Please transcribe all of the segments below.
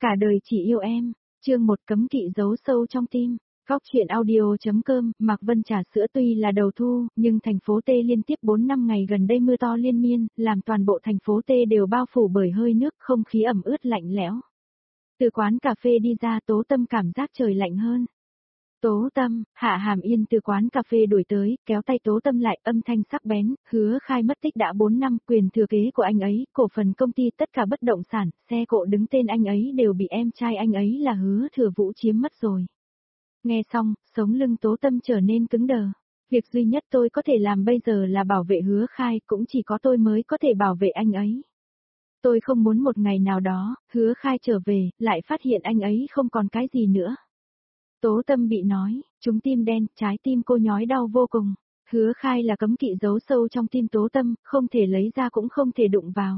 Cả đời chỉ yêu em. Chương 1 cấm kỵ giấu sâu trong tim. Góc chuyện audio.com. Mạc Vân trà sữa tuy là đầu thu, nhưng thành phố T liên tiếp 4 năm ngày gần đây mưa to liên miên, làm toàn bộ thành phố T đều bao phủ bởi hơi nước, không khí ẩm ướt lạnh lẽo. Từ quán cà phê đi ra, Tố Tâm cảm giác trời lạnh hơn. Tố Tâm, Hạ Hàm Yên từ quán cà phê đuổi tới, kéo tay Tố Tâm lại, âm thanh sắc bén, Hứa Khai mất tích đã 4 năm, quyền thừa kế của anh ấy, cổ phần công ty, tất cả bất động sản, xe cộ đứng tên anh ấy đều bị em trai anh ấy là Hứa Thừa Vũ chiếm mất rồi. Nghe xong, sống lưng Tố Tâm trở nên cứng đờ. Việc duy nhất tôi có thể làm bây giờ là bảo vệ Hứa Khai, cũng chỉ có tôi mới có thể bảo vệ anh ấy. Tôi không muốn một ngày nào đó, Hứa Khai trở về, lại phát hiện anh ấy không còn cái gì nữa. Tố Tâm bị nói, trúng tim đen, trái tim cô nhói đau vô cùng. Hứa Khai là cấm kỵ giấu sâu trong tim Tố Tâm, không thể lấy ra cũng không thể đụng vào.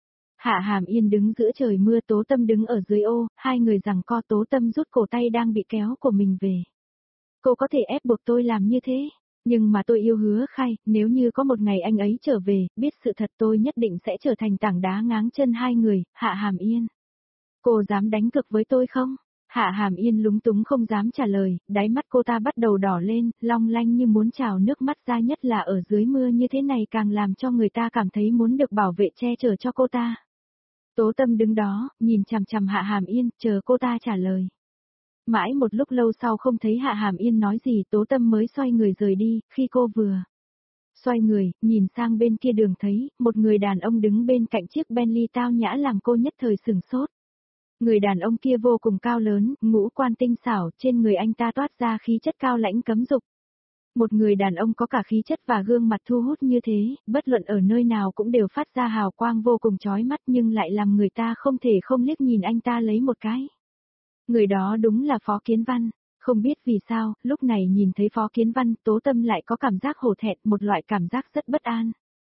Hạ Hàm Yên đứng giữa trời mưa, Tố Tâm đứng ở dưới ô, hai người giằng co. Tố Tâm rút cổ tay đang bị kéo của mình về. Cô có thể ép buộc tôi làm như thế, nhưng mà tôi yêu Hứa Khai, nếu như có một ngày anh ấy trở về, biết sự thật tôi nhất định sẽ trở thành tảng đá ngáng chân hai người. Hạ Hàm Yên, cô dám đánh cược với tôi không? Hạ Hàm Yên lúng túng không dám trả lời, đáy mắt cô ta bắt đầu đỏ lên, long lanh như muốn trào nước mắt ra, nhất là ở dưới mưa như thế này càng làm cho người ta cảm thấy muốn được bảo vệ che chở cho cô ta. Tố Tâm đứng đó, nhìn chằm chằm Hạ Hàm Yên, chờ cô ta trả lời. Mãi một lúc lâu sau không thấy Hạ Hàm Yên nói gì, Tố Tâm mới xoay người rời đi, khi cô vừa xoay người, nhìn sang bên kia đường thấy, một người đàn ông đứng bên cạnh chiếc Bentley tao nhã làm cô nhất thời sửng sốt. Người đàn ông kia vô cùng cao lớn, ngũ quan tinh xảo, trên người anh ta toát ra khí chất cao lãnh cấm dục. Một người đàn ông có cả khí chất và gương mặt thu hút như thế, bất luận ở nơi nào cũng đều phát ra hào quang vô cùng chói mắt, nhưng lại làm người ta không thể không liếc nhìn anh ta lấy một cái. Người đó đúng là Phó Kiến Văn. Không biết vì sao, lúc này nhìn thấy Phó Kiến Văn, Tố Tâm lại có cảm giác hổ thẹn, một loại cảm giác rất bất an.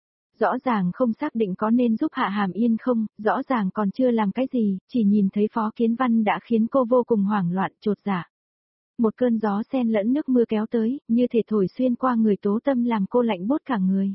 Rõ ràng không xác định có nên giúp Hạ Hàm Yên không, rõ ràng còn chưa làm cái gì, chỉ nhìn thấy Phó Kiến Văn đã khiến cô vô cùng hoảng loạn, chột dạ. Một cơn gió xen lẫn nước mưa kéo tới, như thể thổi xuyên qua người Tố Tâm làm cô lạnh buốt cả người.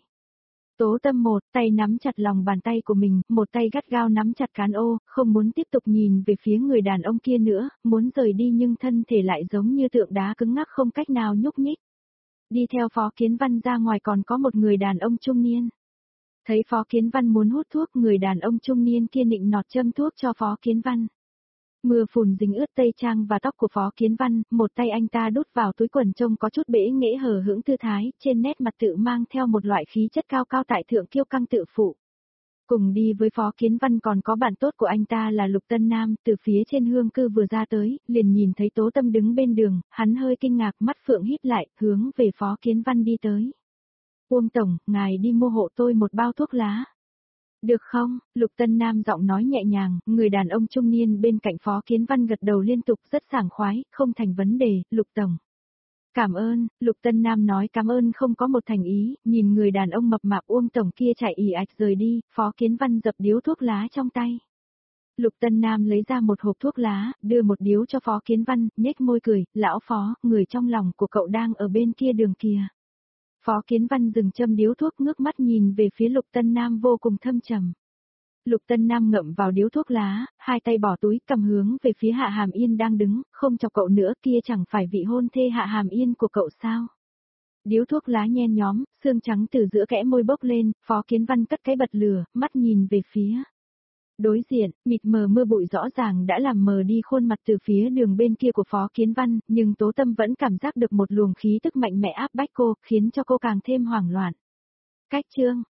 Tố Tâm một tay nắm chặt lòng bàn tay của mình, một tay gắt gao nắm chặt cán ô, không muốn tiếp tục nhìn về phía người đàn ông kia nữa, muốn rời đi nhưng thân thể lại giống như tượng đá cứng ngắc không cách nào nhúc nhích. Đi theo Phó Kiến Văn ra ngoài còn có một người đàn ông trung niên. Thấy Phó Kiến Văn muốn hút thuốc, người đàn ông trung niên kia nịnh nọt châm thuốc cho Phó Kiến Văn. Mưa phùn dính ướt tây trang và tóc của Phó Kiến Văn, một tay anh ta đút vào túi quần trông có chút bể nghễ hờ hững thư thái, trên nét mặt tự mang theo một loại khí chất cao cao tại thượng kiêu căng tự phụ. Cùng đi với Phó Kiến Văn còn có bạn tốt của anh ta là Lục Tân Nam, từ phía trên hương cư vừa ra tới, liền nhìn thấy Tố Tâm đứng bên đường, hắn hơi kinh ngạc, mắt phượng híp lại, hướng về Phó Kiến Văn đi tới. Uông Tổng, ngài đi mua hộ tôi một bao thuốc lá. Được không? Lục Tân Nam giọng nói nhẹ nhàng, người đàn ông trung niên bên cạnh Phó Kiến Văn gật đầu liên tục rất sảng khoái, không thành vấn đề, Lục Tổng. Cảm ơn, Lục Tân Nam nói cảm ơn không có một thành ý, nhìn người đàn ông mập mạp Uông Tổng kia chạy ì ạch rời đi, Phó Kiến Văn dập điếu thuốc lá trong tay. Lục Tân Nam lấy ra một hộp thuốc lá, đưa một điếu cho Phó Kiến Văn, nhếch môi cười, lão Phó, người trong lòng của cậu đang ở bên kia đường kìa. Phó Kiến Văn dừng châm điếu thuốc ngước mắt nhìn về phía Lục Tân Nam vô cùng thâm trầm. Lục Tân Nam ngậm vào điếu thuốc lá, hai tay bỏ túi cầm hướng về phía Hạ Hàm Yên đang đứng, không chọc cậu nữa, kia chẳng phải vị hôn thê Hạ Hàm Yên của cậu sao? Điếu thuốc lá nhen nhóm, xương trắng từ giữa kẽ môi bốc lên, Phó Kiến Văn cất cái bật lửa, mắt nhìn về phía đối diện, mịt mờ mưa bụi rõ ràng đã làm mờ đi khuôn mặt từ phía đường bên kia của Phó Kiến Văn, nhưng Tố Tâm vẫn cảm giác được một luồng khí tức mạnh mẽ áp bách cô, khiến cho cô càng thêm hoảng loạn. Cách chương